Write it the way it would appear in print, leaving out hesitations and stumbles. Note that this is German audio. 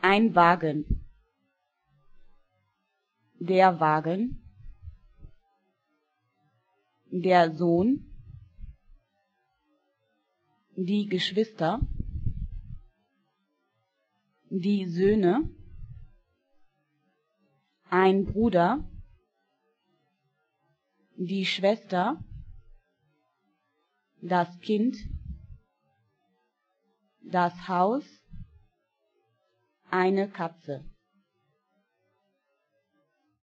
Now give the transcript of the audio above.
Ein Wagen. Der Wagen. Der Sohn. Die Geschwister. Die Söhne. Ein Bruder. Die Schwester. Das Kind. Das Haus. Eine Katze.